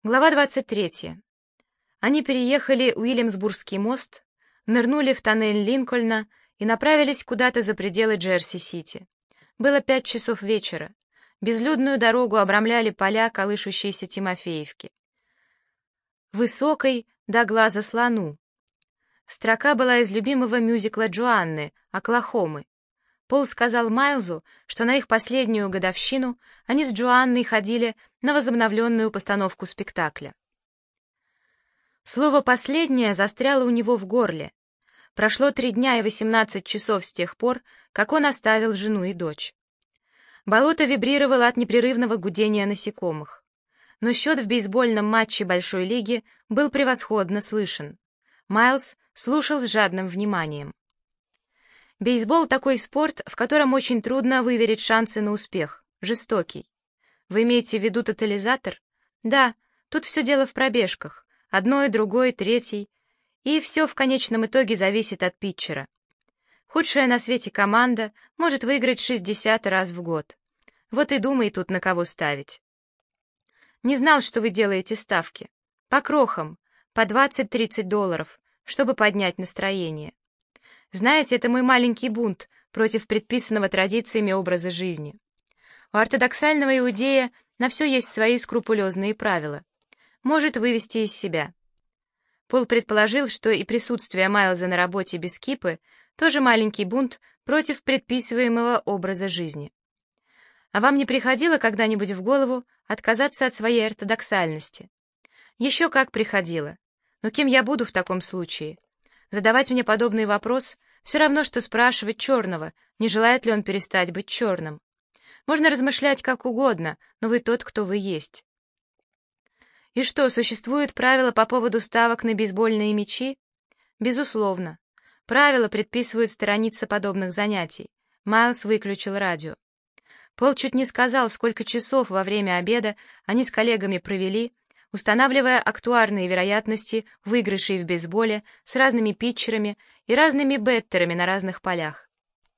Глава 23. Они переехали Уильямсбургский мост, нырнули в тоннель Линкольна и направились куда-то за пределы Джерси-Сити. Было 5 часов вечера. Безлюдную дорогу обрамляли поля колышущейся Тимофеевки. Высокой до глаза слону. Строка была из любимого мюзикла Джоанны «Оклахомы». Пол сказал Майлзу, что на их последнюю годовщину они с Джоанной ходили на возобновленную постановку спектакля. Слово «последнее» застряло у него в горле. Прошло 3 дня и 18 часов с тех пор, как он оставил жену и дочь. Болото вибрировало от непрерывного гудения насекомых. Но счет в бейсбольном матче Большой лиги был превосходно слышен. Майлз слушал с жадным вниманием. Бейсбол — такой спорт, в котором очень трудно выверить шансы на успех, жестокий. Вы имеете в виду тотализатор? Да, тут все дело в пробежках, одной, другой, третьей, и все в конечном итоге зависит от питчера. Худшая на свете команда может выиграть 60 раз в год. Вот и думай тут, на кого ставить. Не знал, что вы делаете ставки. По крохам, по $20-30, чтобы поднять настроение. Знаете, это мой маленький бунт против предписанного традициями образа жизни. У ортодоксального иудея на все есть свои скрупулезные правила. Может вывести из себя. Пол предположил, что и присутствие Майлза на работе без кипы тоже маленький бунт против предписываемого образа жизни. А вам не приходило когда-нибудь в голову отказаться от своей ортодоксальности? Еще как приходило. Но кем я буду в таком случае? Задавать мне подобный вопрос все равно, что спрашивать черного, не желает ли он перестать быть черным. Можно размышлять как угодно, но вы тот, кто вы есть. И что, существуют правила по поводу ставок на бейсбольные мячи? Безусловно. Правила предписывают сторониться подобных занятий. Майлз выключил радио. Пол чуть не сказал, сколько часов во время обеда они с коллегами провели, устанавливая актуарные вероятности выигрышей в бейсболе с разными питчерами и разными беттерами на разных полях.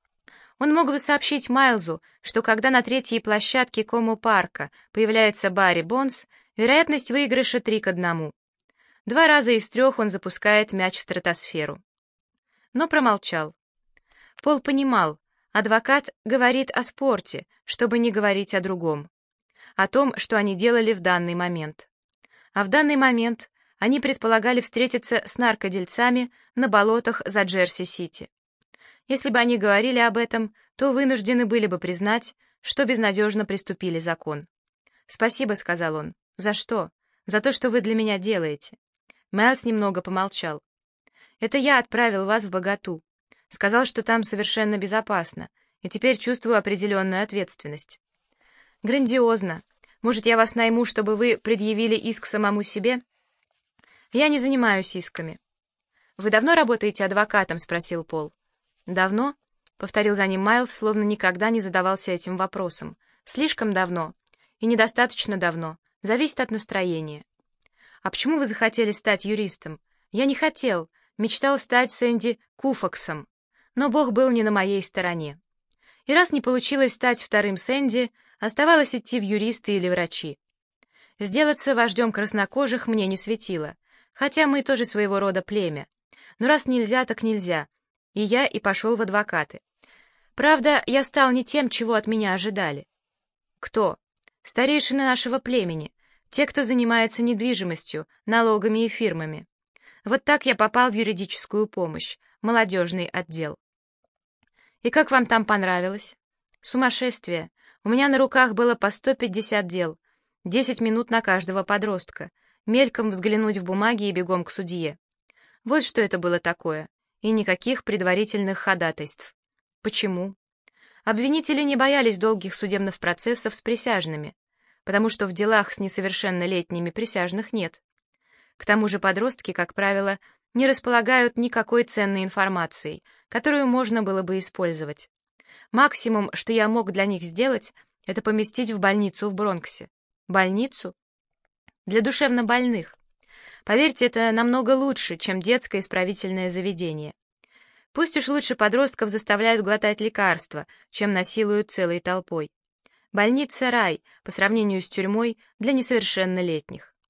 Он мог бы сообщить Майлзу, что когда на третьей площадке Комо-парка появляется Барри Бонс, вероятность выигрыша 3-1. 2 раза из 3 он запускает мяч в стратосферу. Но промолчал. Пол понимал, адвокат говорит о спорте, чтобы не говорить о другом. О том, что они делали в данный момент. А в данный момент они предполагали встретиться с наркодельцами на болотах за Джерси-Сити. Если бы они говорили об этом, то вынуждены были бы признать, что безнадежно приступили закон. «Спасибо», — сказал он. «За что? За то, что вы для меня делаете». Майлз немного помолчал. «Это я отправил вас в Боготу. Сказал, что там совершенно безопасно, и теперь чувствую определенную ответственность». «Грандиозно. Может, я вас найму, чтобы вы предъявили иск самому себе?» «Я не занимаюсь исками». «Вы давно работаете адвокатом?» — спросил Пол. «Давно?» — повторил за ним Майлз, словно никогда не задавался этим вопросом. «Слишком давно. И недостаточно давно. Зависит от настроения». «А почему вы захотели стать юристом?» «Я не хотел. Мечтал стать Сэнди Куфаксом. Но Бог был не на моей стороне. И раз не получилось стать вторым Сэнди, оставалось идти в юристы или врачи. Сделаться вождем краснокожих мне не светило, хотя мы тоже своего рода племя. Но раз нельзя, так нельзя. И я и пошел в адвокаты. Правда, я стал не тем, чего от меня ожидали. Кто? Старейшины нашего племени, те, кто занимается недвижимостью, налогами и фирмами. Вот так я попал в юридическую помощь, молодежный отдел. И как вам там понравилось? Сумасшествие. У меня на руках было по 150 дел, 10 минут на каждого подростка, мельком взглянуть в бумаги и бегом к судье. Вот что это было такое. И никаких предварительных ходатайств. Почему? Обвинители не боялись долгих судебных процессов с присяжными, потому что в делах с несовершеннолетними присяжных нет. К тому же подростки, как правило, не располагают никакой ценной информацией, которую можно было бы использовать. Максимум, что я мог для них сделать, это поместить в больницу в Бронксе. Больницу? Для душевнобольных. Поверьте, это намного лучше, чем детское исправительное заведение. Пусть уж лучше подростков заставляют глотать лекарства, чем насилуют целой толпой. Больница — рай по сравнению с тюрьмой для несовершеннолетних.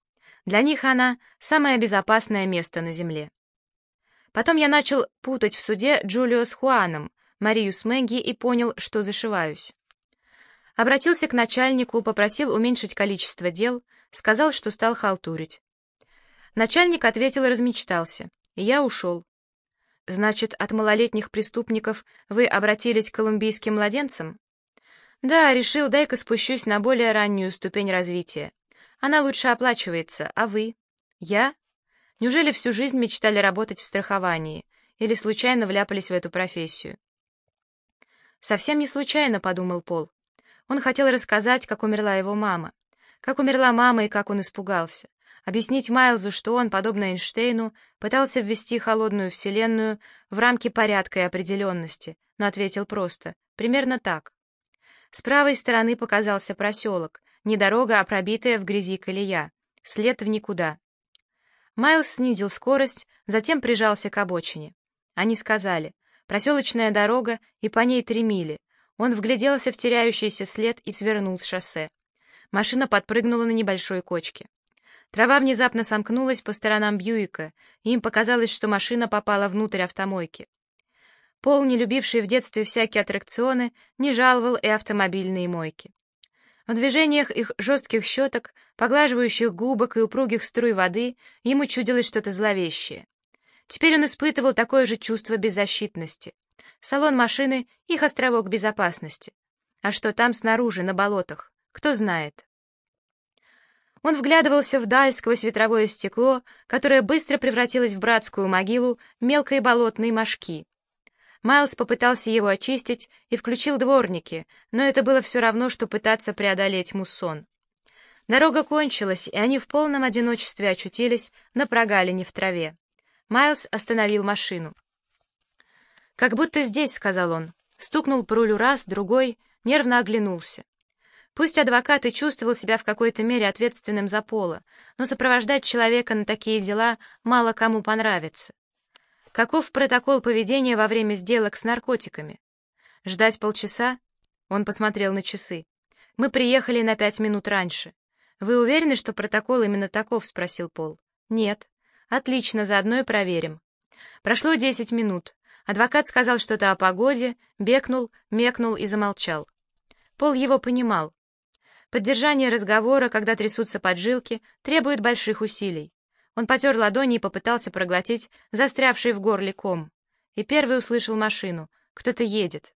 Для них она — самое безопасное место на земле. Потом я начал путать в суде Джулио с Хуаном, Марию с Мэгги и понял, что зашиваюсь. Обратился к начальнику, попросил уменьшить количество дел, сказал, что стал халтурить. Начальник ответил и размечтался, и я ушел. Значит, от малолетних преступников вы обратились к колумбийским младенцам? Да, решил, дай-ка спущусь на более раннюю ступень развития. Она лучше оплачивается, а вы? Я? Неужели всю жизнь мечтали работать в страховании или случайно вляпались в эту профессию? Совсем не случайно, подумал Пол. Он хотел рассказать, как умерла его мама. Как умерла мама и как он испугался. Объяснить Майлзу, что он, подобно Эйнштейну, пытался ввести холодную вселенную в рамки порядка и определенности, но ответил просто, примерно так. С правой стороны показался проселок, не дорога, а пробитая в грязи колея, след в никуда. Майлз снизил скорость, затем прижался к обочине. Они сказали, проселочная дорога и по ней 3 мили. Он вгляделся в теряющийся след и свернул с шоссе. Машина подпрыгнула на небольшой кочке. Трава внезапно сомкнулась по сторонам Бьюика, и им показалось, что машина попала внутрь автомойки. Пол, не любивший в детстве всякие аттракционы, не жаловал и автомобильные мойки. В движениях их жестких щеток, поглаживающих губок и упругих струй воды ему чудилось что-то зловещее. Теперь он испытывал такое же чувство беззащитности. Салон машины — их островок безопасности. А что там снаружи, на болотах, кто знает. Он вглядывался вдаль сквозь ветровое стекло, которое быстро превратилось в братскую могилу мелкой болотной мошки. Майлз попытался его очистить и включил дворники, но это было все равно, что пытаться преодолеть муссон. Дорога кончилась, и они в полном одиночестве очутились на прогалине в траве. Майлз остановил машину. «Как будто здесь», — сказал он. Стукнул по рулю раз, другой, нервно оглянулся. Пусть адвокат и чувствовал себя в какой-то мере ответственным за Пола, но сопровождать человека на такие дела мало кому понравится. Каков протокол поведения во время сделок с наркотиками? Ждать полчаса? Он посмотрел на часы. Мы приехали на 5 минут раньше. Вы уверены, что протокол именно таков? Спросил Пол. Нет. Отлично, заодно и проверим. Прошло 10 минут. Адвокат сказал что-то о погоде, бекнул, мекнул и замолчал. Пол его понимал. Поддержание разговора, когда трясутся поджилки, требует больших усилий. Он потер ладони и попытался проглотить застрявший в горле ком. И первый услышал машину. Кто-то едет.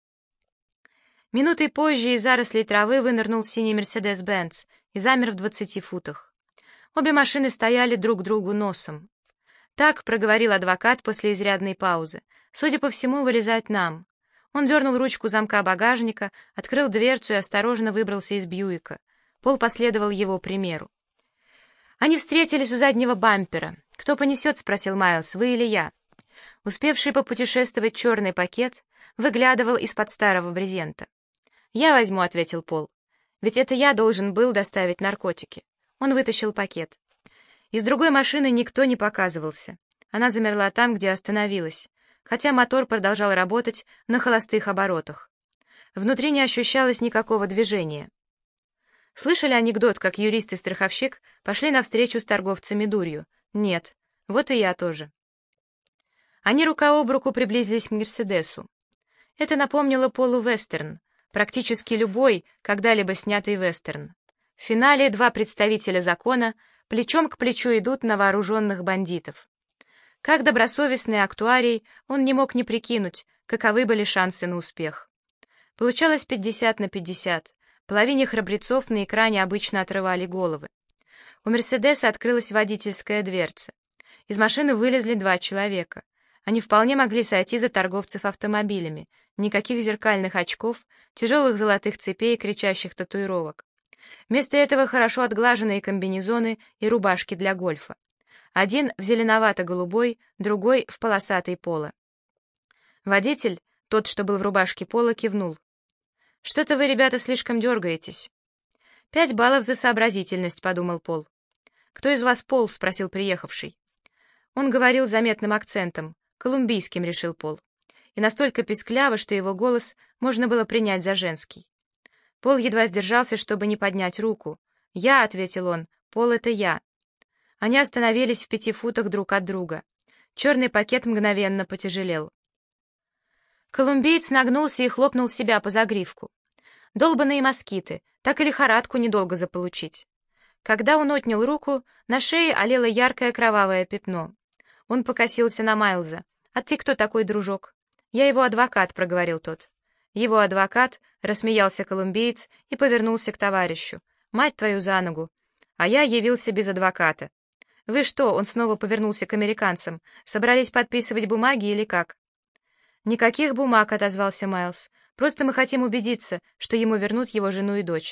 Минутой позже из зарослей травы вынырнул синий Мерседес-Бенц и замер в 20 футах. Обе машины стояли друг к другу носом. «Так», — проговорил адвокат после изрядной паузы, — «судя по всему, вылезать нам». Он дернул ручку замка багажника, открыл дверцу и осторожно выбрался из Бьюика. Пол последовал его примеру. Они встретились у заднего бампера. «Кто понесет?» — спросил Майлз, — «вы или я?» Успевший попутешествовать черный пакет выглядывал из-под старого брезента. «Я возьму», — ответил Пол. «Ведь это я должен был доставить наркотики». Он вытащил пакет. Из другой машины никто не показывался. Она замерла там, где остановилась, хотя мотор продолжал работать на холостых оборотах. Внутри не ощущалось никакого движения. Слышали анекдот, как юрист и страховщик пошли навстречу с торговцами дурью? Нет. Вот и я тоже. Они рука об руку приблизились к Мерседесу. Это напомнило Полу вестерн, практически любой, когда-либо снятый вестерн. В финале два представителя закона плечом к плечу идут на вооруженных бандитов. Как добросовестный актуарий, он не мог не прикинуть, каковы были шансы на успех. Получалось 50/50. Половине храбрецов на экране обычно отрывали головы. У Мерседеса открылась водительская дверца. Из машины вылезли 2 человека. Они вполне могли сойти за торговцев автомобилями. Никаких зеркальных очков, тяжелых золотых цепей и кричащих татуировок. Вместо этого хорошо отглаженные комбинезоны и рубашки для гольфа. Один в зеленовато-голубой, другой в полосатой поло. Водитель, тот, что был в рубашке поло, кивнул. «Что-то вы, ребята, слишком дергаетесь». 5 баллов за сообразительность», — подумал Пол. «Кто из вас Пол?» — спросил приехавший. Он говорил с заметным акцентом, колумбийским, решил Пол, и настолько пискляво, что его голос можно было принять за женский. Пол едва сдержался, чтобы не поднять руку. «Я», — ответил он, — «Пол — это я». Они остановились в 5 футах друг от друга. Черный пакет мгновенно потяжелел. Колумбиец нагнулся и хлопнул себя по загривку. Долбаные москиты, так и лихорадку недолго заполучить. Когда он отнял руку, на шее олело яркое кровавое пятно. Он покосился на Майлза. «А ты кто такой, дружок?» «Я его адвокат», — проговорил тот. «Его адвокат», — рассмеялся колумбиец и повернулся к товарищу. «Мать твою за ногу! А я явился без адвоката». «Вы что?» — он снова повернулся к американцам. «Собрались подписывать бумаги или как?» «Никаких бумаг», — отозвался Майлз. «Просто мы хотим убедиться, что ему вернут его жену и дочь».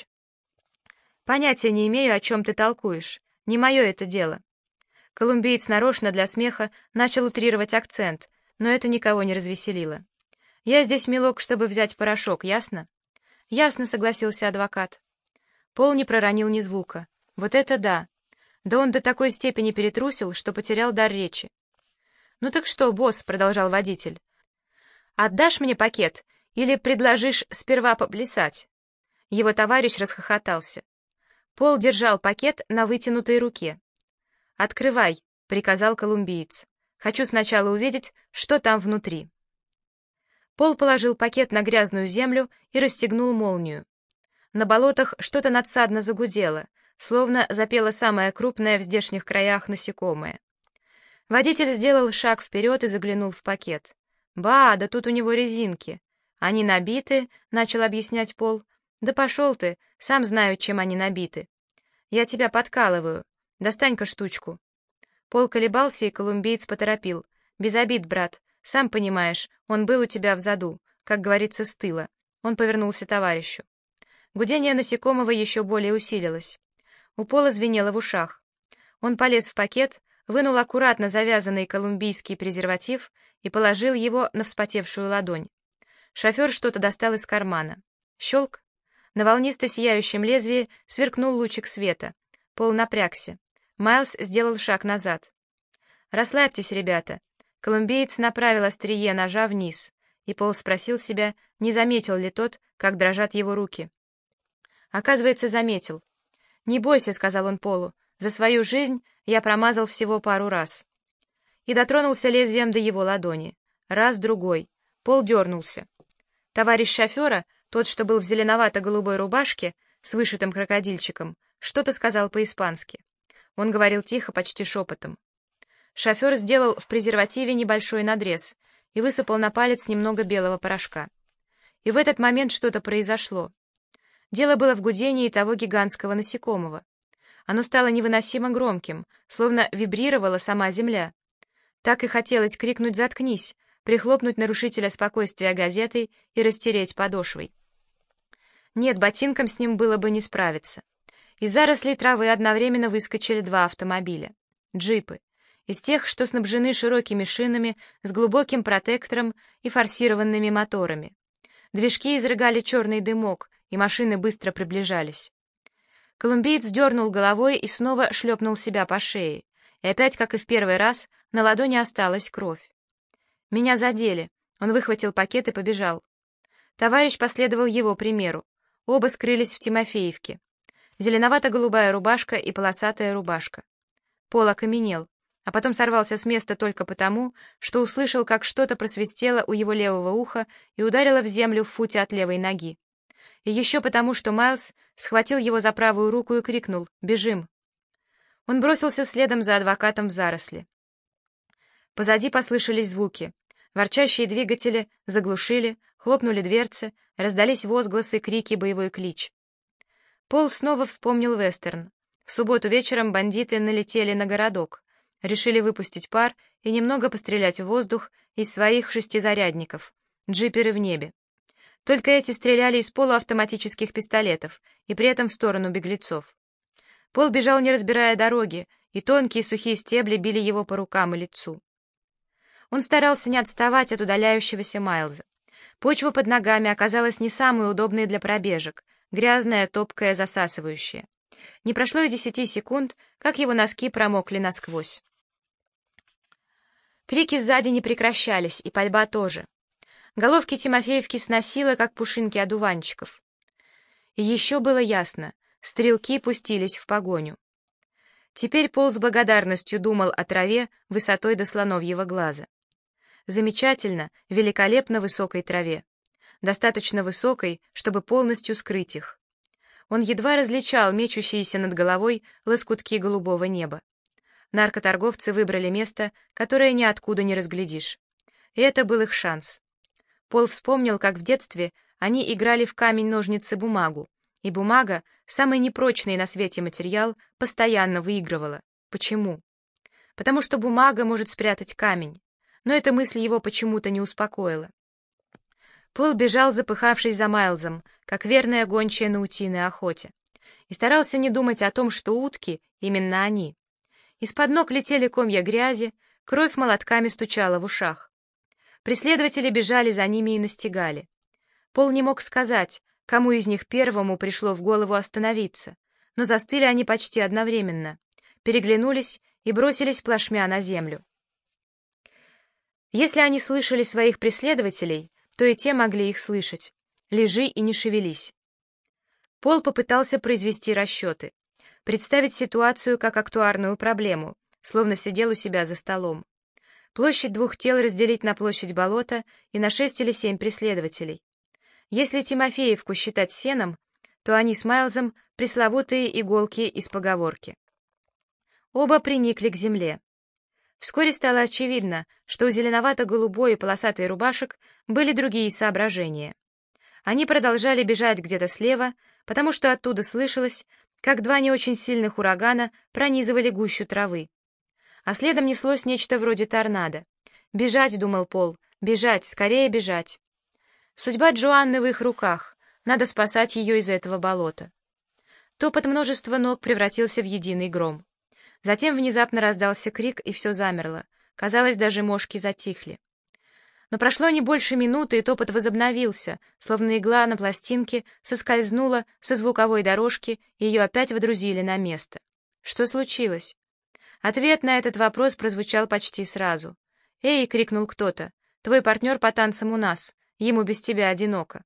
«Понятия не имею, о чем ты толкуешь. Не мое это дело». Колумбиец нарочно для смеха начал утрировать акцент, но это никого не развеселило. «Я здесь, милок, чтобы взять порошок, ясно?» «Ясно», — согласился адвокат. Пол не проронил ни звука. «Вот это да!» Да он до такой степени перетрусил, что потерял дар речи. «Ну так что, босс», — продолжал водитель, — «отдашь мне пакет или предложишь сперва поплясать?» Его товарищ расхохотался. Пол держал пакет на вытянутой руке. «Открывай», — приказал колумбиец. «Хочу сначала увидеть, что там внутри». Пол положил пакет на грязную землю и расстегнул молнию. На болотах что-то надсадно загудело, словно запело самое крупное в здешних краях насекомое. Водитель сделал шаг вперед и заглянул в пакет. «Ба, да тут у него резинки. Они набиты», — начал объяснять Пол. «Да пошел ты, сам знаю, чем они набиты. Я тебя подкалываю. Достань-ка штучку». Пол колебался, и колумбиец поторопил. «Без обид, брат. Сам понимаешь, он был у тебя в заду, как говорится, с тыла». Он повернулся к товарищу. Гудение насекомого еще более усилилось. У Пола звенело в ушах. Он полез в пакет, вынул аккуратно завязанный колумбийский презерватив и положил его на вспотевшую ладонь. Шофер что-то достал из кармана. Щелк! На волнисто-сияющем лезвии сверкнул лучик света. Пол напрягся. Майлз сделал шаг назад. «Расслабьтесь, ребята». Колумбиец направил острие ножа вниз, и Пол спросил себя, не заметил ли тот, как дрожат его руки. Оказывается, заметил. «Не бойся», — сказал он Полу, — «за свою жизнь я промазал всего пару раз». И дотронулся лезвием до его ладони. Раз, другой. Пол дернулся. Товарищ шофера, тот, что был в зеленовато-голубой рубашке с вышитым крокодильчиком, что-то сказал по-испански. Он говорил тихо, почти шепотом. Шофер сделал в презервативе небольшой надрез и высыпал на палец немного белого порошка. И в этот момент что-то произошло. Дело было в гудении того гигантского насекомого. Оно стало невыносимо громким, словно вибрировала сама земля. Так и хотелось крикнуть «Заткнись!», прихлопнуть нарушителя спокойствия газетой и растереть подошвой. Нет, ботинкам с ним было бы не справиться. Из зарослей травы одновременно выскочили 2 автомобиля. Джипы. Из тех, что снабжены широкими шинами с глубоким протектором и форсированными моторами. Движки изрыгали черный дымок, и машины быстро приближались. Колумбиец дернул головой и снова шлепнул себя по шее. И опять, как и в первый раз, на ладони осталась кровь. «Меня задели». Он выхватил пакет и побежал. Товарищ последовал его примеру. Оба скрылись в Тимофеевке. Зеленовато-голубая рубашка и полосатая рубашка. Пол окаменел, а потом сорвался с места только потому, что услышал, как что-то просвистело у его левого уха и ударило в землю в футе от левой ноги. И еще потому, что Майлз схватил его за правую руку и крикнул «Бежим!». Он бросился следом за адвокатом в заросли. Позади послышались звуки. Ворчащие двигатели заглушили, хлопнули дверцы, раздались возгласы, крики, боевой клич. Пол снова вспомнил вестерн. В субботу вечером бандиты налетели на городок, решили выпустить пар и немного пострелять в воздух из своих шестизарядников, джиперы в небе. Только эти стреляли из полуавтоматических пистолетов и при этом в сторону беглецов. Пол бежал, не разбирая дороги, и тонкие сухие стебли били его по рукам и лицу. Он старался не отставать от удаляющегося Майлза. Почва под ногами оказалась не самой удобной для пробежек, грязная, топкая, засасывающая. Не прошло и 10 секунд, как его носки промокли насквозь. Крики сзади не прекращались, и пальба тоже. Головки Тимофеевки сносило, как пушинки одуванчиков. И еще было ясно — стрелки пустились в погоню. Теперь Пол с благодарностью думал о траве высотой до слоновьего глаза. Замечательно, великолепно высокой траве. Достаточно высокой, чтобы полностью скрыть их. Он едва различал мечущиеся над головой лоскутки голубого неба. Наркоторговцы выбрали место, которое ниоткуда не разглядишь. И это был их шанс. Пол вспомнил, как в детстве они играли в камень-ножницы-бумагу, и бумага, самый непрочный на свете материал, постоянно выигрывала. Почему? Потому что бумага может спрятать камень. Но эта мысль его почему-то не успокоила. Пол бежал, запыхавшись за Майлзом, как верная гончая на утиной охоте, и старался не думать о том, что утки — именно они. Из-под ног летели комья грязи, кровь молотками стучала в ушах. Преследователи бежали за ними и настигали. Пол не мог сказать, кому из них первому пришло в голову остановиться, но застыли они почти одновременно, переглянулись и бросились плашмя на землю. Если они слышали своих преследователей, то и те могли их слышать. Лежи и не шевелись. Пол попытался произвести расчеты, представить ситуацию как актуарную проблему, словно сидел у себя за столом. Площадь двух тел разделить на площадь болота и на 6 или 7 преследователей. Если Тимофеевку считать сеном, то они с Майлзом пресловутые иголки из поговорки. Оба приникли к земле. Вскоре стало очевидно, что у зеленовато-голубой и полосатой рубашек были другие соображения. Они продолжали бежать где-то слева, потому что оттуда слышалось, как два не очень сильных урагана пронизывали гущу травы. А следом неслось нечто вроде торнадо. «Бежать», — думал Пол, — «бежать, скорее бежать». Судьба Джоанны в их руках, надо спасать ее из этого болота. Топот множества ног превратился в единый гром. Затем внезапно раздался крик, и все замерло. Казалось, даже мошки затихли. Но прошло не больше минуты, и топот возобновился, словно игла на пластинке соскользнула со звуковой дорожки, и ее опять водрузили на место. Что случилось? Ответ на этот вопрос прозвучал почти сразу. «Эй!» — крикнул кто-то. «Твой партнер по танцам у нас. Ему без тебя одиноко».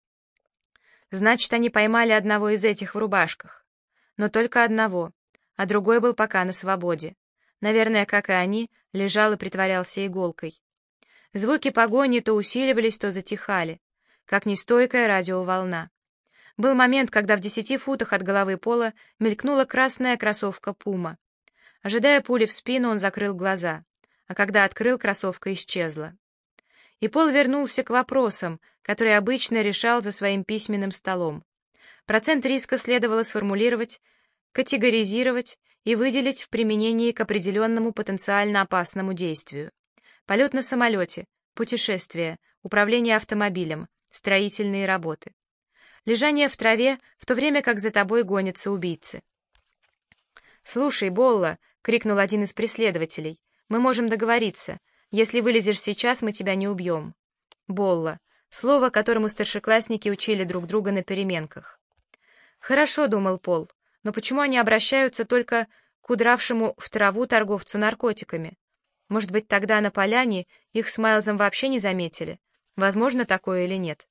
Значит, они поймали одного из этих в рубашках. Но только одного, а другой был пока на свободе. Наверное, как и они, лежал и притворялся иголкой. Звуки погони то усиливались, то затихали, как нестойкая радиоволна. Был момент, когда в 10 футах от головы Пола мелькнула красная кроссовка «Пума». Ожидая пули в спину, он закрыл глаза, а когда открыл, кроссовка исчезла. И Пол вернулся к вопросам, которые обычно решал за своим письменным столом. Процент риска следовало сформулировать, категоризировать и выделить в применении к определенному потенциально опасному действию. Полет на самолете, путешествие, управление автомобилем, строительные работы. Лежание в траве, в то время как за тобой гонятся убийцы. «Слушай, Болла!» — крикнул один из преследователей. «Мы можем договориться. Если вылезешь сейчас, мы тебя не убьем». Болла — слово, которому старшеклассники учили друг друга на переменках. «Хорошо», — думал Пол, — «но почему они обращаются только к удравшему в траву торговцу наркотиками? Может быть, тогда на поляне их с Майлзом вообще не заметили? Возможно такое или нет?»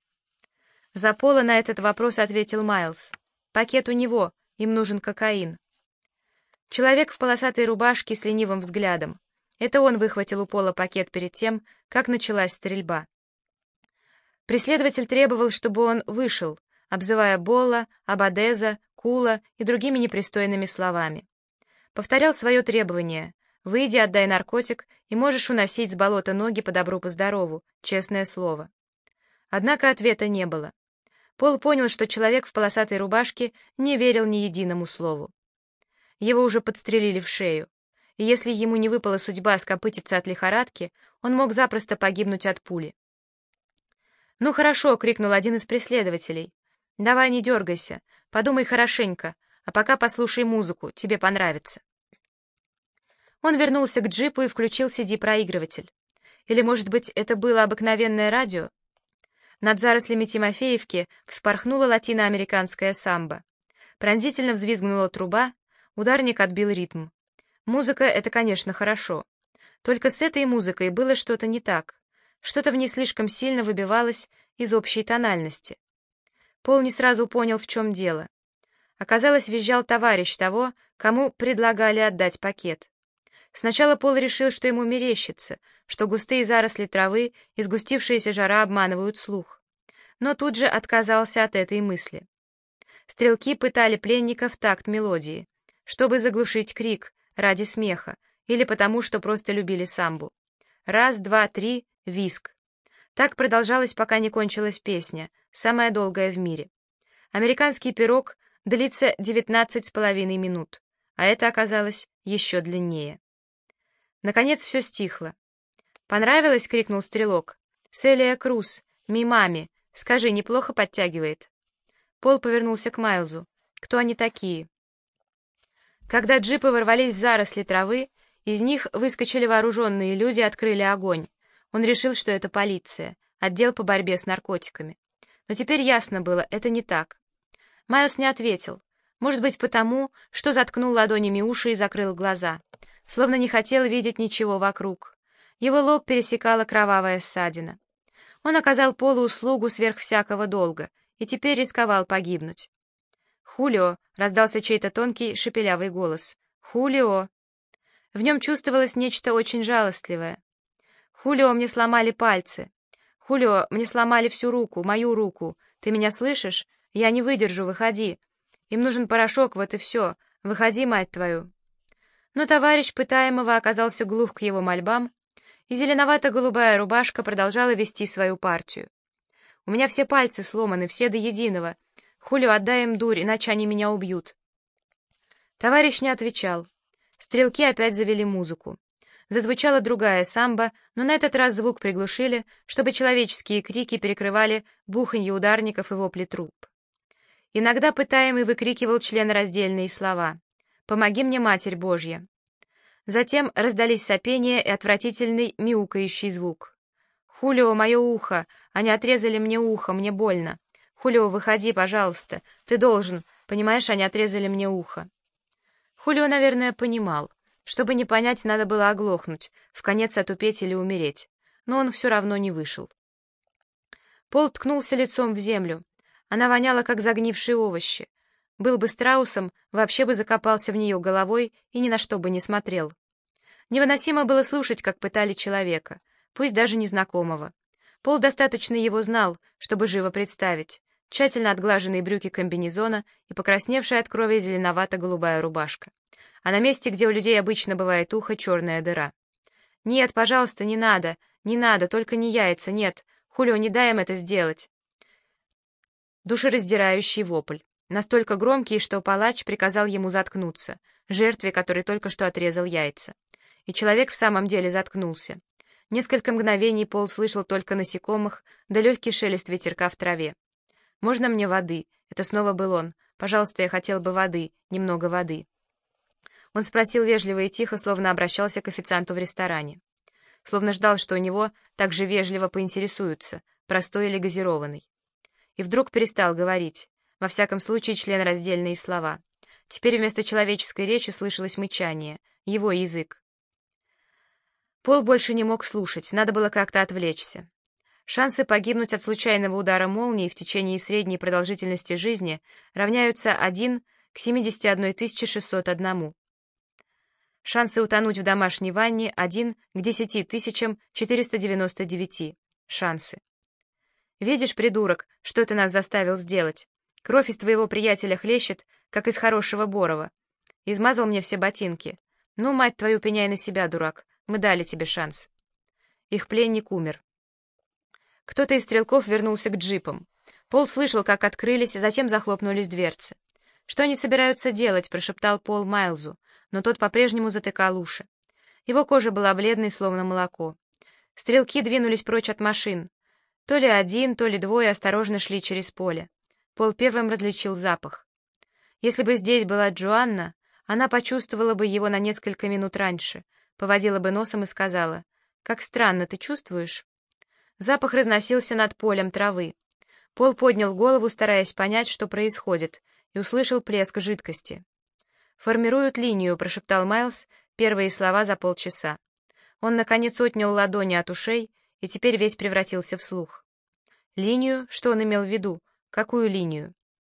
За Пола на этот вопрос ответил Майлз. «Пакет у него, им нужен кокаин». Человек в полосатой рубашке с ленивым взглядом. Это он выхватил у Пола пакет перед тем, как началась стрельба. Преследователь требовал, чтобы он вышел, обзывая Болла, Абадеза, Кула и другими непристойными словами. Повторял свое требование: «Выйди, отдай наркотик, и можешь уносить с болота ноги по добру, по здорову, честное слово». Однако ответа не было. Пол понял, что человек в полосатой рубашке не верил ни единому слову. Его уже подстрелили в шею, и если ему не выпала судьба скопытиться от лихорадки, он мог запросто погибнуть от пули. «Ну хорошо», — крикнул один из преследователей. «Давай не дергайся, подумай хорошенько, а пока послушай музыку, тебе понравится». Он вернулся к джипу и включил CD-проигрыватель. Или, может быть, это было обыкновенное радио? Над зарослями Тимофеевки вспорхнула латиноамериканская самба. Пронзительно взвизгнула труба, ударник отбил ритм. Музыка — это, конечно, хорошо. Только с этой музыкой было что-то не так. Что-то в ней слишком сильно выбивалось из общей тональности. Пол не сразу понял, в чем дело. Оказалось, визжал товарищ того, кому предлагали отдать пакет. Сначала Пол решил, что ему мерещится, что густые заросли травы и сгустившаяся жара обманывают слух. Но тут же отказался от этой мысли. Стрелки пытали пленника в такт мелодии, чтобы заглушить крик ради смеха или потому, что просто любили самбу. Раз, два, три, виск. Так продолжалось, пока не кончилась песня, самая долгая в мире. Американский пирог длится 19,5 минут, а это оказалось еще длиннее. Наконец все стихло. «Понравилось?» — крикнул стрелок. «Селия Круз, мимами, скажи, неплохо подтягивает?» Пол повернулся к Майлзу. «Кто они такие?» Когда джипы ворвались в заросли травы, из них выскочили вооруженные люди и открыли огонь. Он решил, что это полиция, отдел по борьбе с наркотиками. Но теперь ясно было, это не так. Майлз не ответил. Может быть, потому, что заткнул ладонями уши и закрыл глаза, словно не хотел видеть ничего вокруг. Его лоб пересекала кровавая ссадина. Он оказал Полу услугу сверх всякого долга и теперь рисковал погибнуть. «Хулио!» — раздался чей-то тонкий, шепелявый голос. «Хулио!» В нем чувствовалось нечто очень жалостливое. «Хулио, мне сломали пальцы! Хулио, мне сломали всю руку, мою руку! Ты меня слышишь? Я не выдержу, выходи! Им нужен порошок, вот и все! Выходи, мать твою!» Но товарищ пытаемого оказался глух к его мольбам, и зеленовато-голубая рубашка продолжала вести свою партию. «У меня все пальцы сломаны, все до единого. Хулио, отдай им дурь, иначе они меня убьют». Товарищ не отвечал. Стрелки опять завели музыку. Зазвучала другая самба, но на этот раз звук приглушили, чтобы человеческие крики перекрывали буханье ударников и вопли труп. Иногда пытаемый выкрикивал членораздельные слова: «Помоги мне, Матерь Божья!». Затем раздались сопения и отвратительный мяукающий звук. «Хулио, мое ухо! Они отрезали мне ухо, мне больно! Хулио, выходи, пожалуйста! Ты должен! Понимаешь, они отрезали мне ухо!». Хулио, наверное, понимал. Чтобы не понять, надо было оглохнуть, вконец отупеть или умереть. Но он все равно не вышел. Пол ткнулся лицом в землю. Она воняла, как загнившие овощи. Был бы страусом, вообще бы закопался в нее головой и ни на что бы не смотрел. Невыносимо было слушать, как пытали человека, пусть даже незнакомого. Пол достаточно его знал, чтобы живо представить. Тщательно отглаженные брюки комбинезона и покрасневшая от крови зеленовато-голубая рубашка. А на месте, где у людей обычно бывает ухо, черная дыра. «Нет, пожалуйста, не надо, только не яйца, нет. Хулио, не дай им это сделать». Душераздирающий вопль. Настолько громкий, что палач приказал ему заткнуться, жертве, который только что отрезал яйца. И человек в самом деле заткнулся. Несколько мгновений Пол слышал только насекомых, да легкий шелест ветерка в траве. «Можно мне воды?» Это снова был он. «Пожалуйста, я хотел бы воды, немного воды». Он спросил вежливо и тихо, словно обращался к официанту в ресторане. Словно ждал, что у него так же вежливо поинтересуются, простой или газированный. И вдруг перестал говорить, во всяком случае членораздельные слова. Теперь вместо человеческой речи слышалось мычание, его язык. Пол больше не мог слушать, надо было как-то отвлечься. Шансы погибнуть от случайного удара молнии в течение средней продолжительности жизни равняются 1 к 71 601. Шансы утонуть в домашней ванне 1 к 10 499. Шансы. «Видишь, придурок, что ты нас заставил сделать? Кровь из твоего приятеля хлещет, как из хорошего Борова. Измазал мне все ботинки. Ну, мать твою, пеняй на себя, дурак. Мы дали тебе шанс». Их пленник умер. Кто-то из стрелков вернулся к джипам. Пол слышал, как открылись, а затем захлопнулись дверцы. «Что они собираются делать?» — прошептал Пол Майлзу, но тот по-прежнему затыкал уши. Его кожа была бледной, словно молоко. Стрелки двинулись прочь от машин. То ли один, то ли двое осторожно шли через поле. Пол первым различил запах. Если бы здесь была Джоанна, она почувствовала бы его на несколько минут раньше, поводила бы носом и сказала: «Как странно, ты чувствуешь?» Запах разносился над полем травы. Пол поднял голову, стараясь понять, что происходит, и услышал плеск жидкости. «Формируют линию», — прошептал Майлз первые слова за полчаса. Он, наконец, отнял ладони от ушей и теперь весь превратился в слух. Линию? Что он имел в виду? Какую линию?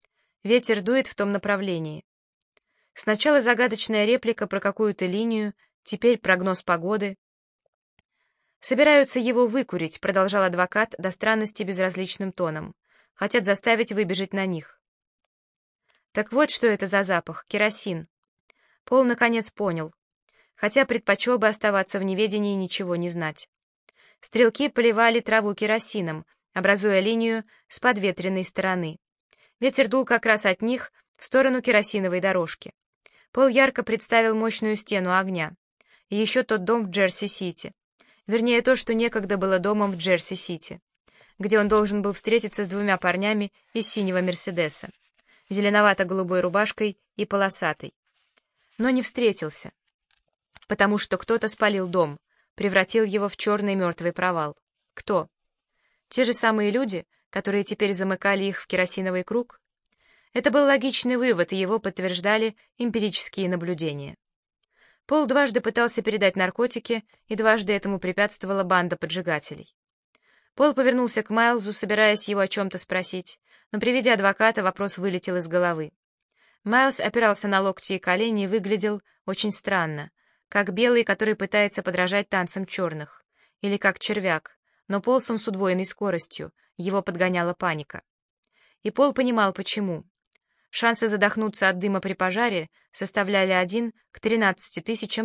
Ветер дует в том направлении. Сначала загадочная реплика про какую-то линию, теперь прогноз погоды. «Собираются его выкурить», — продолжал адвокат до странности безразличным тоном. «Хотят заставить выбежать на них». Так вот, что это за запах — керосин. Пол наконец понял, хотя предпочел бы оставаться в неведении и ничего не знать. Стрелки поливали траву керосином, образуя линию с подветренной стороны. Ветер дул как раз от них в сторону керосиновой дорожки. Пол ярко представил мощную стену огня. И еще тот дом в Джерси-Сити. Вернее, то, что некогда было домом в Джерси-Сити, где он должен был встретиться с двумя парнями из синего Мерседеса, зеленовато-голубой рубашкой и полосатой. Но не встретился, потому что кто-то спалил дом, превратил его в черный мертвый провал. Кто? Те же самые люди, которые теперь замыкали их в керосиновый круг? Это был логичный вывод, и его подтверждали эмпирические наблюдения. Пол дважды пытался передать наркотики, и дважды этому препятствовала банда поджигателей. Пол повернулся к Майлзу, собираясь его о чем-то спросить, но при виде адвоката вопрос вылетел из головы. Майлз опирался на локти и колени и выглядел очень странно, как белый, который пытается подражать танцам черных, или как червяк, но полз он с удвоенной скоростью, его подгоняла паника. И Пол понимал, почему. Шансы задохнуться от дыма при пожаре составляли 1 к 13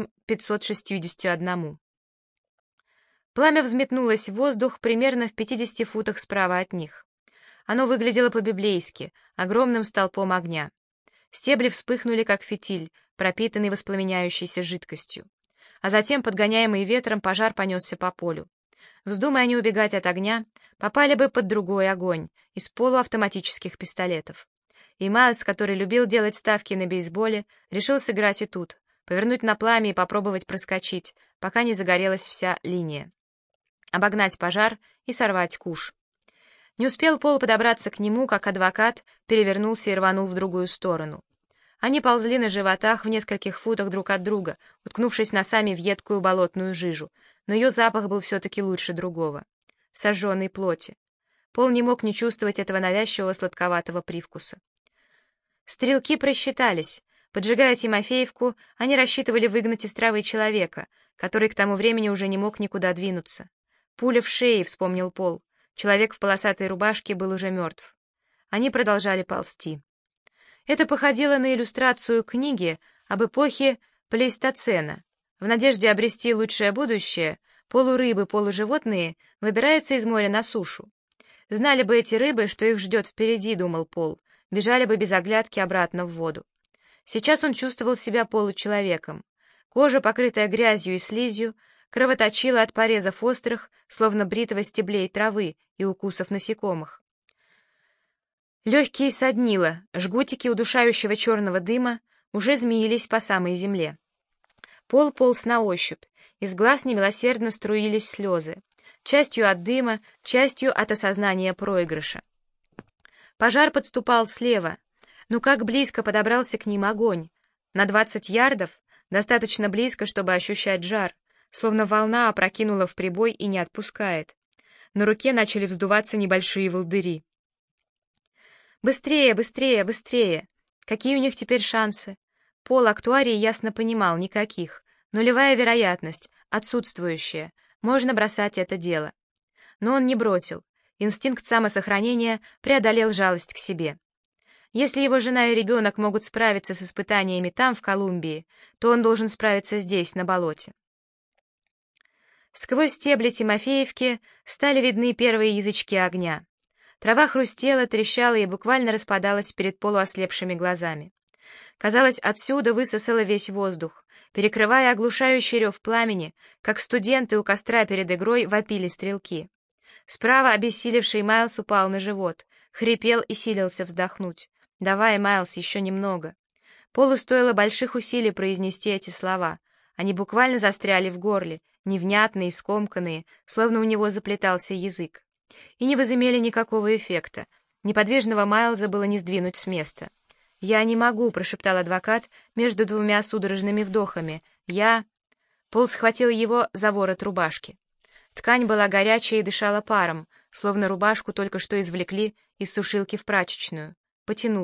561. Пламя взметнулось в воздух примерно в 50 футах справа от них. Оно выглядело по-библейски, огромным столпом огня. Стебли вспыхнули, как фитиль, пропитанный воспламеняющейся жидкостью. А затем, подгоняемый ветром, пожар понесся по полю. Вздумая они убегать от огня, попали бы под другой огонь из полуавтоматических пистолетов. И Майлз, который любил делать ставки на бейсболе, решил сыграть и тут, повернуть на пламя и попробовать проскочить, пока не загорелась вся линия. Обогнать пожар и сорвать куш. Не успел Пол подобраться к нему, как адвокат перевернулся и рванул в другую сторону. Они ползли на животах в нескольких футах друг от друга, уткнувшись носами в едкую болотную жижу, но ее запах был все-таки лучше другого — сожженной плоти. Пол не мог не чувствовать этого навязчивого сладковатого привкуса. Стрелки просчитались. Поджигая Тимофеевку, они рассчитывали выгнать из травы человека, который к тому времени уже не мог никуда двинуться. «Пуля в шее», — вспомнил Пол. Человек в полосатой рубашке был уже мертв. Они продолжали ползти. Это походило на иллюстрацию книги об эпохе Плейстоцена. В надежде обрести лучшее будущее, полурыбы, полуживотные выбираются из моря на сушу. Знали бы эти рыбы, что их ждет впереди, думал Пол, бежали бы без оглядки обратно в воду. Сейчас он чувствовал себя получеловеком. Кожа, покрытая грязью и слизью, кровоточила от порезов острых, словно бритва стеблей травы и укусов насекомых. Легкие соднило, жгутики удушающего черного дыма уже змеились по самой земле. Пол полз на ощупь, из глаз немилосердно струились слезы, частью от дыма, частью от осознания проигрыша. Пожар подступал слева. Ну как близко подобрался к ним огонь? На 20 ярдов? Достаточно близко, чтобы ощущать жар, словно волна опрокинула в прибой и не отпускает. На руке начали вздуваться небольшие волдыри. Быстрее, быстрее, быстрее! Какие у них теперь шансы? Пол актуарий ясно понимал, никаких. Нулевая вероятность, отсутствующая. Можно бросать это дело. Но он не бросил. Инстинкт самосохранения преодолел жалость к себе. Если его жена и ребенок могут справиться с испытаниями там, в Колумбии, то он должен справиться здесь, на болоте. Сквозь стебли Тимофеевки стали видны первые язычки огня. Трава хрустела, трещала и буквально распадалась перед полуослепшими глазами. Казалось, отсюда высосало весь воздух, перекрывая оглушающий рев пламени, как студенты у костра перед игрой вопили стрелки. Справа обессилевший Майлз упал на живот, хрипел и силился вздохнуть. «Давай, Майлз, еще немного». Полу стоило больших усилий произнести эти слова. Они буквально застряли в горле, невнятные, скомканные, словно у него заплетался язык. И не возымели никакого эффекта. Неподвижного Майлза было не сдвинуть с места. «Я не могу», — прошептал адвокат между двумя судорожными вдохами. «Я...» Пол схватил его за ворот рубашки. Ткань была горячая и дышала паром, словно рубашку только что извлекли из сушилки в прачечную. Потянул.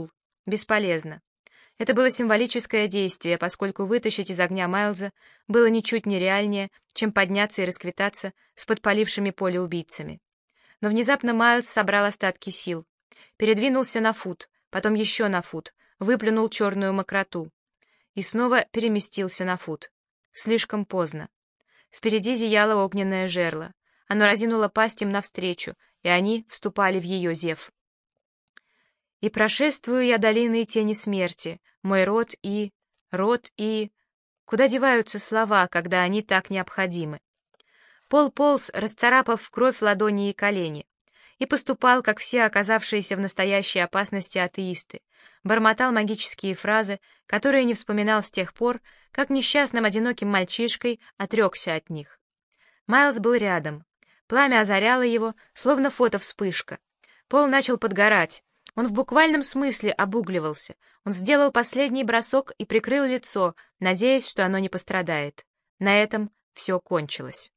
Бесполезно. Это было символическое действие, поскольку вытащить из огня Майлза было ничуть не реальнее, чем подняться и расквитаться с подпалившими поле убийцами. Но внезапно Майлз собрал остатки сил, передвинулся на фут, потом еще на фут, выплюнул черную мокроту и снова переместился на фут. Слишком поздно. Впереди зияло огненное жерло. Оно разинуло пасть им навстречу, и они вступали в ее зев. «И прошествую я долиной тени смерти, мой род и... Куда деваются слова, когда они так необходимы?» Пол полз, расцарапав в кровь ладони и колени, и поступал, как все оказавшиеся в настоящей опасности атеисты, бормотал магические фразы, которые не вспоминал с тех пор, как несчастным одиноким мальчишкой отрекся от них. Майлз был рядом. Пламя озаряло его, словно фотовспышка. Пол начал подгорать. Он в буквальном смысле обугливался. Он сделал последний бросок и прикрыл лицо, надеясь, что оно не пострадает. На этом все кончилось.